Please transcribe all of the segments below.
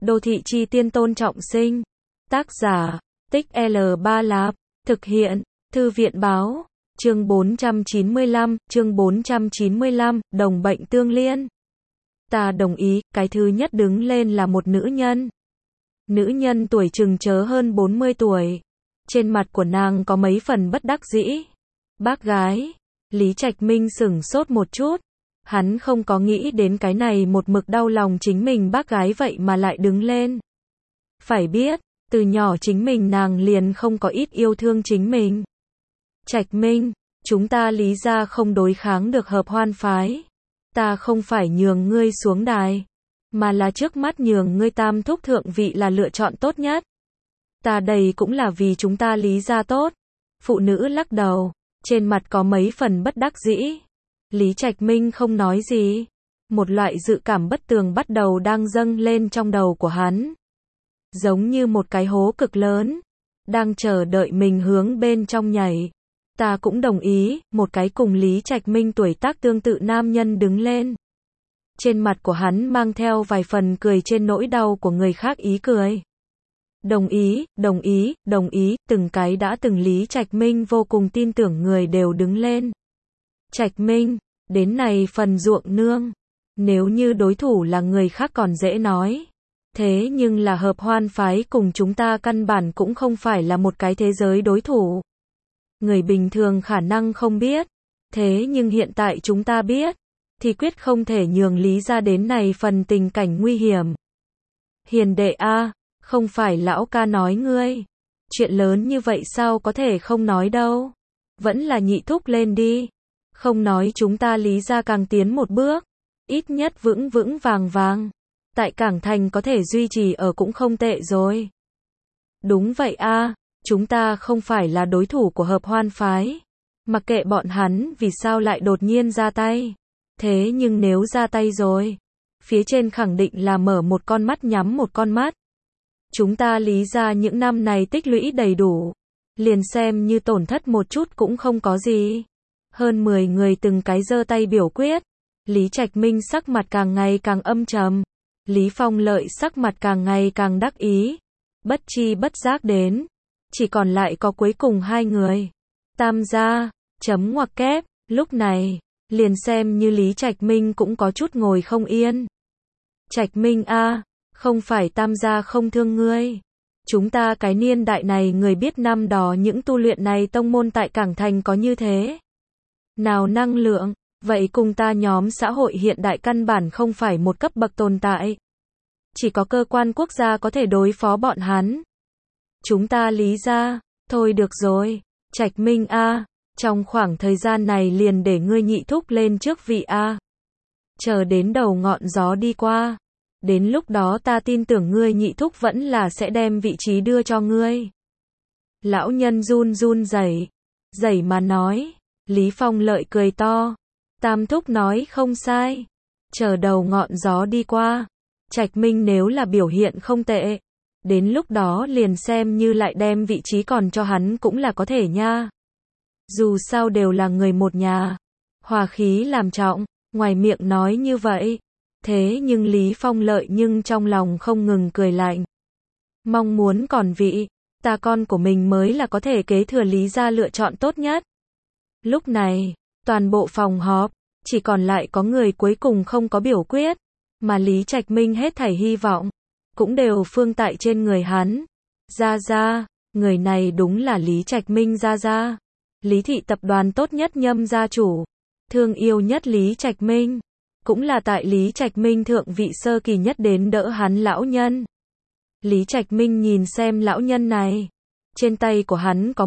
Đô thị chi tiên Tôn Trọng Sinh. Tác giả, Tích L Ba Lạp. Thực hiện, Thư viện báo. Chương 495, đồng bệnh tương liên. Ta đồng ý, cái thứ nhất đứng lên là một nữ nhân. Nữ nhân tuổi chừng chớ hơn 40 tuổi. Trên mặt của nàng có mấy phần bất đắc dĩ. Bác gái. Lý Trạch Minh sửng sốt một chút. Hắn không có nghĩ đến cái này một mực đau lòng chính mình bác gái vậy mà lại đứng lên. Phải biết, từ nhỏ chính mình nàng liền không có ít yêu thương chính mình. Trạch Minh, chúng ta Lý gia không đối kháng được Hợp Hoan phái. Ta không phải nhường ngươi xuống đài, mà là trước mắt nhường ngươi tam thúc thượng vị là lựa chọn tốt nhất. Ta đây cũng là vì chúng ta Lý gia tốt. Phụ nữ lắc đầu, trên mặt có mấy phần bất đắc dĩ. Lý Trạch Minh không nói gì. Một loại dự cảm bất tường bắt đầu đang dâng lên trong đầu của hắn. Giống như một cái hố cực lớn, đang chờ đợi mình hướng bên trong nhảy. Ta cũng đồng ý, một cái cùng Lý Trạch Minh tuổi tác tương tự nam nhân đứng lên. Trên mặt của hắn mang theo vài phần cười trên nỗi đau của người khác ý cười. Đồng ý, từng cái đã từng Lý Trạch Minh vô cùng tin tưởng người đều đứng lên. Trạch Minh, đến này phần ruộng nương. Nếu như đối thủ là người khác còn dễ nói. Thế nhưng là Hợp Hoan phái cùng chúng ta căn bản cũng không phải là một cái thế giới đối thủ. Người bình thường khả năng không biết. Thế nhưng hiện tại chúng ta biết. Thì quyết không thể nhường Lý ra đến này phần tình cảnh nguy hiểm. Hiền đệ a, không phải lão ca nói ngươi. Chuyện lớn như vậy sao có thể không nói đâu. Vẫn là nhị thúc lên đi. Không nói chúng ta Lý ra càng tiến một bước. Ít nhất vững vững vàng vàng. Tại Cảng Thành có thể duy trì ở cũng không tệ rồi. Đúng vậy a, chúng ta không phải là đối thủ của Hợp Hoan phái. Mặc kệ bọn hắn vì sao lại đột nhiên ra tay. Thế nhưng nếu ra tay rồi, phía trên khẳng định là mở một con mắt nhắm một con mắt. Chúng ta Lý ra những năm này tích lũy đầy đủ. Liền xem như tổn thất một chút cũng không có gì. Hơn 10 người từng cái giơ tay biểu quyết. Lý Trạch Minh sắc mặt càng ngày càng âm trầm. Lý Phong Lợi sắc mặt càng ngày càng đắc ý. Bất chi bất giác đến. Chỉ còn lại có cuối cùng hai người. Tam gia, chấm ngoặc kép, lúc này, liền xem như Lý Trạch Minh cũng có chút ngồi không yên. Trạch Minh a, không phải tam gia không thương ngươi. Chúng ta cái niên đại này người biết năm đó những tu luyện này tông môn tại Cảng Thành có như thế. Nào năng lượng, vậy cùng ta nhóm xã hội hiện đại căn bản không phải một cấp bậc tồn tại. Chỉ có cơ quan quốc gia có thể đối phó bọn hắn. Chúng ta Lý ra, thôi được rồi, Trạch Minh a, trong khoảng thời gian này liền để ngươi nhị thúc lên trước vị a. Chờ đến đầu ngọn gió đi qua. Đến lúc đó ta tin tưởng ngươi nhị thúc vẫn là sẽ đem vị trí đưa cho ngươi. Lão nhân run run rẩy mà nói. Lý Phong Lợi cười to. Tam thúc nói không sai. Chờ đầu ngọn gió đi qua. Trạch Minh nếu là biểu hiện không tệ. Đến lúc đó liền xem như lại đem vị trí còn cho hắn cũng là có thể nha. Dù sao đều là người một nhà. Hòa khí làm trọng, ngoài miệng nói như vậy. Thế nhưng Lý Phong Lợi nhưng trong lòng không ngừng cười lạnh. Mong muốn còn vị, ta con của mình mới là có thể kế thừa Lý gia lựa chọn tốt nhất. Lúc này, toàn bộ phòng họp, chỉ còn lại có người cuối cùng không có biểu quyết. Mà Lý Trạch Minh hết thảy hy vọng, cũng đều phương tại trên người hắn. Gia, người này đúng là Lý Trạch Minh gia. Lý thị tập đoàn tốt nhất Nhâm gia chủ. Thương yêu nhất Lý Trạch Minh. Cũng là tại Lý Trạch Minh thượng vị sơ kỳ nhất đến đỡ hắn lão nhân. Lý Trạch Minh nhìn xem lão nhân này. Trên tay của hắn có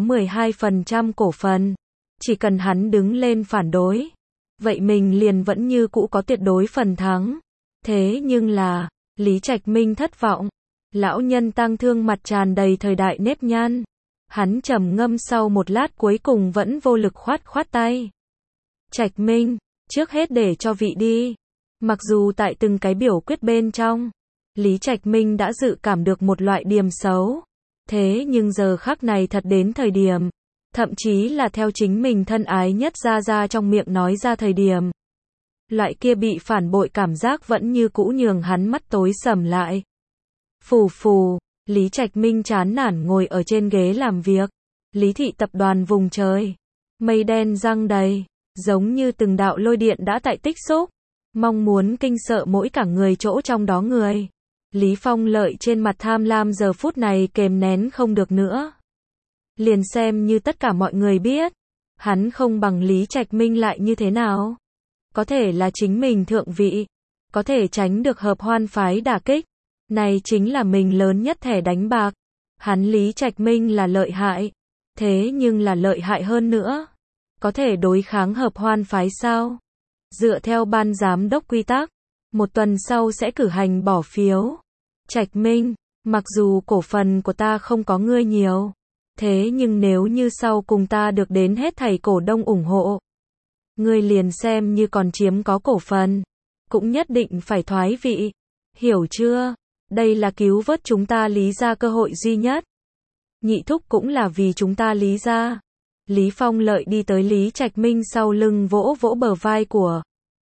12% cổ phần. Chỉ cần hắn đứng lên phản đối. Vậy mình liền vẫn như cũ có tuyệt đối phần thắng. Thế nhưng là, Lý Trạch Minh thất vọng. Lão nhân tang thương mặt tràn đầy thời đại nếp nhăn. Hắn trầm ngâm sau một lát cuối cùng vẫn vô lực khoát tay. Trạch Minh, trước hết để cho vị đi. Mặc dù tại từng cái biểu quyết bên trong, Lý Trạch Minh đã dự cảm được một loại điểm xấu. Thế nhưng giờ khắc này thật đến thời điểm. Thậm chí là theo chính mình thân ái nhất ra trong miệng nói ra thời điểm. Loại kia bị phản bội cảm giác vẫn như cũ nhường hắn mắt tối sầm lại. Phù phù, Lý Trạch Minh chán nản ngồi ở trên ghế làm việc. Lý thị tập đoàn vùng trời. Mây đen giăng đầy, giống như từng đạo lôi điện đã tại tích xúc. Mong muốn kinh sợ mỗi cả người chỗ trong đó người. Lý Phong Lợi trên mặt tham lam giờ phút này kềm nén không được nữa. Liền xem như tất cả mọi người biết, hắn không bằng Lý Trạch Minh lại như thế nào. Có thể là chính mình thượng vị, có thể tránh được hợp hoan phái đả kích. Này chính là mình lớn nhất thẻ đánh bạc. Hắn Lý Trạch Minh là lợi hại, thế nhưng là lợi hại hơn nữa. Có thể đối kháng hợp hoan phái sao? Dựa theo ban giám đốc quy tắc, 1 tuần sau sẽ cử hành bỏ phiếu. Trạch Minh, mặc dù cổ phần của ta không có ngươi nhiều, thế nhưng nếu như sau cùng ta được đến hết thảy cổ đông ủng hộ, ngươi liền xem như còn chiếm có cổ phần, cũng nhất định phải thoái vị. Hiểu chưa? Đây là cứu vớt chúng ta Lý gia cơ hội duy nhất. Nhị thúc cũng là vì chúng ta Lý gia. Lý Phong Lợi đi tới Lý Trạch Minh sau lưng vỗ vỗ bờ vai của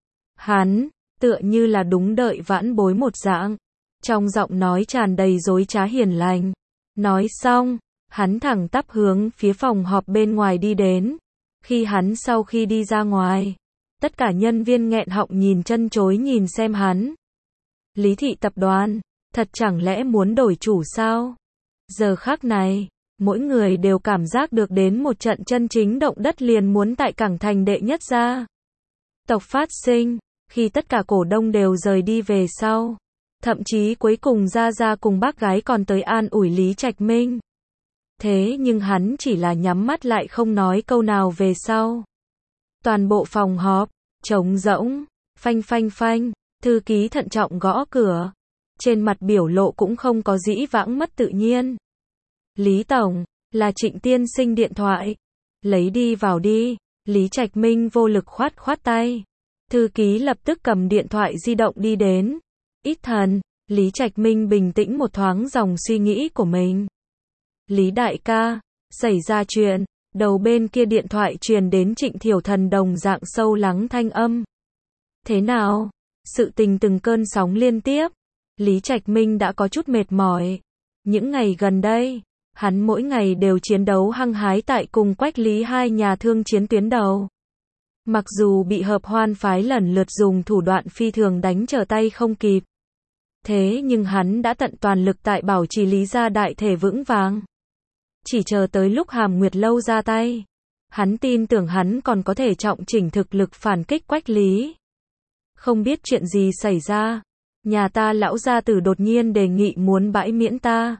hắn, tựa như là đúng đợi vãn bối một dạng. Trong giọng nói tràn đầy dối trá hiền lành. Nói xong, hắn thẳng tắp hướng phía phòng họp bên ngoài đi đến. Khi hắn sau khi đi ra ngoài, tất cả nhân viên nghẹn họng nhìn chân chối nhìn xem hắn. Lý thị tập đoàn, thật chẳng lẽ muốn đổi chủ sao? Giờ khắc này, mỗi người đều cảm giác được đến một trận chân chính động đất liền muốn tại cảng thành đệ nhất gia tộc phát sinh, khi tất cả cổ đông đều rời đi về sau. Thậm chí cuối cùng Gia Gia cùng bác gái còn tới an ủi Lý Trạch Minh. Thế nhưng hắn chỉ là nhắm mắt lại không nói câu nào về sau. Toàn bộ phòng họp, trống rỗng, phanh phanh phanh, thư ký thận trọng gõ cửa. Trên mặt biểu lộ cũng không có dĩ vãng mất tự nhiên. Lý Tổng, là Trịnh tiên sinh điện thoại. Lấy đi vào đi. Lý Trạch Minh vô lực khoát khoát tay. Thư ký lập tức cầm điện thoại di động đi đến. Ít thần, Lý Trạch Minh bình tĩnh một thoáng dòng suy nghĩ của mình. Lý đại ca, xảy ra chuyện, đầu bên kia điện thoại truyền đến Trịnh Thiểu Thần đồng dạng sâu lắng thanh âm. Thế nào? Sự tình từng cơn sóng liên tiếp. Lý Trạch Minh đã có chút mệt mỏi. Những ngày gần đây, hắn mỗi ngày đều chiến đấu hăng hái tại cùng Quách Lý hai nhà thương chiến tuyến đầu. Mặc dù bị hợp hoan phái lần lượt dùng thủ đoạn phi thường đánh trở tay không kịp. Thế nhưng hắn đã tận toàn lực tại bảo trì Lý gia đại thể vững vàng. Chỉ chờ tới lúc Hàm Nguyệt Lâu ra tay. Hắn tin tưởng hắn còn có thể trọng chỉnh thực lực phản kích Quách Lý. Không biết chuyện gì xảy ra. Nhà ta lão gia tử đột nhiên đề nghị muốn bãi miễn ta.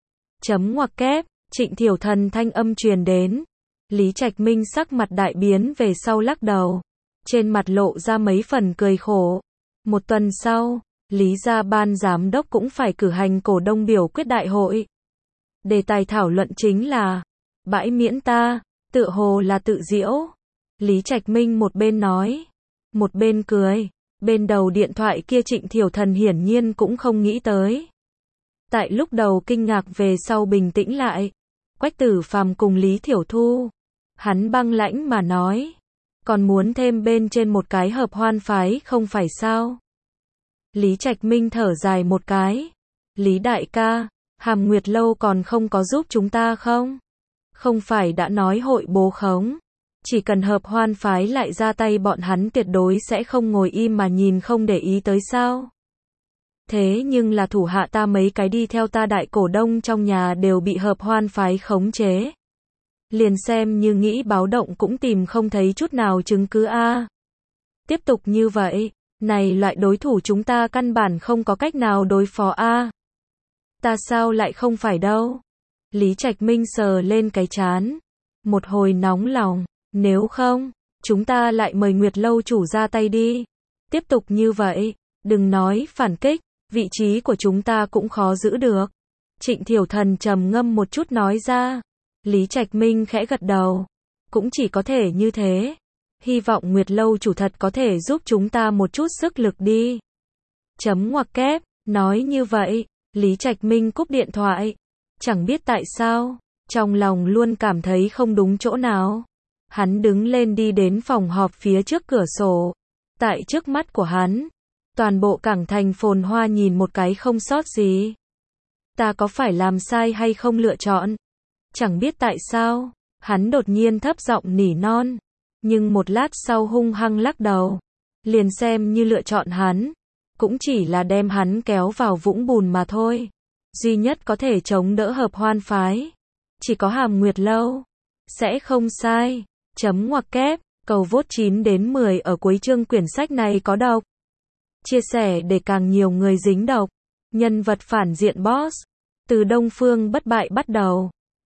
Chấm ngoặc kép, Trịnh Thiểu Thần thanh âm truyền đến. Lý Trạch Minh sắc mặt đại biến về sau lắc đầu. Trên mặt lộ ra mấy phần cười khổ. 1 tuần sau, Lý gia ban giám đốc cũng phải cử hành cổ đông biểu quyết đại hội. Đề tài thảo luận chính là bãi miễn ta, tựa hồ là tự giễu. Lý Trạch Minh một bên nói, một bên cười. Bên đầu điện thoại kia Trịnh Thiểu Thần hiển nhiên cũng không nghĩ tới. Tại lúc đầu kinh ngạc về sau bình tĩnh lại. Quách Tử Phàm cùng Lý Thiểu Thu. Hắn băng lãnh mà nói. Còn muốn thêm bên trên một cái hợp hoan phái không phải sao? Lý Trạch Minh thở dài một cái. Lý đại ca, Hàm Nguyệt Lâu còn không có giúp chúng ta không? Không phải đã nói hội bố khống. Chỉ cần hợp hoan phái lại ra tay bọn hắn tuyệt đối sẽ không ngồi im mà nhìn không để ý tới sao? Thế nhưng là thủ hạ ta mấy cái đi theo ta đại cổ đông trong nhà đều bị hợp hoan phái khống chế. Liền xem như nghĩ báo động cũng tìm không thấy chút nào chứng cứ a. Tiếp tục như vậy, này loại đối thủ chúng ta căn bản không có cách nào đối phó a. Ta sao lại không phải đâu? Lý Trạch Minh sờ lên cái trán, một hồi nóng lòng, nếu không, chúng ta lại mời Nguyệt Lâu chủ ra tay đi. Tiếp tục như vậy, đừng nói phản kích, vị trí của chúng ta cũng khó giữ được. Trịnh Thiểu Thần trầm ngâm một chút nói ra. Lý Trạch Minh khẽ gật đầu. Cũng chỉ có thể như thế. Hy vọng Nguyệt Lâu chủ thật có thể giúp chúng ta một chút sức lực đi. Chấm ngoặc kép, nói như vậy, Lý Trạch Minh cúp điện thoại. Chẳng biết tại sao, trong lòng luôn cảm thấy không đúng chỗ nào. Hắn đứng lên đi đến phòng họp phía trước cửa sổ. Tại trước mắt của hắn, toàn bộ cảng thành phồn hoa nhìn một cái không sót gì. Ta có phải làm sai hay không lựa chọn? Chẳng biết tại sao, hắn đột nhiên thấp giọng nỉ non, nhưng một lát sau hung hăng lắc đầu. Liền xem như lựa chọn hắn, cũng chỉ là đem hắn kéo vào vũng bùn mà thôi. Duy nhất có thể chống đỡ Hợp Hoan phái, chỉ có Hàm Nguyệt Lâu. Sẽ không sai. Chấm ngoặc kép, cầu vote 9 đến 10 ở cuối chương quyển sách này có độc. Chia sẻ để càng nhiều người dính độc. Nhân vật phản diện boss. Từ Đông Phương bất bại bắt đầu.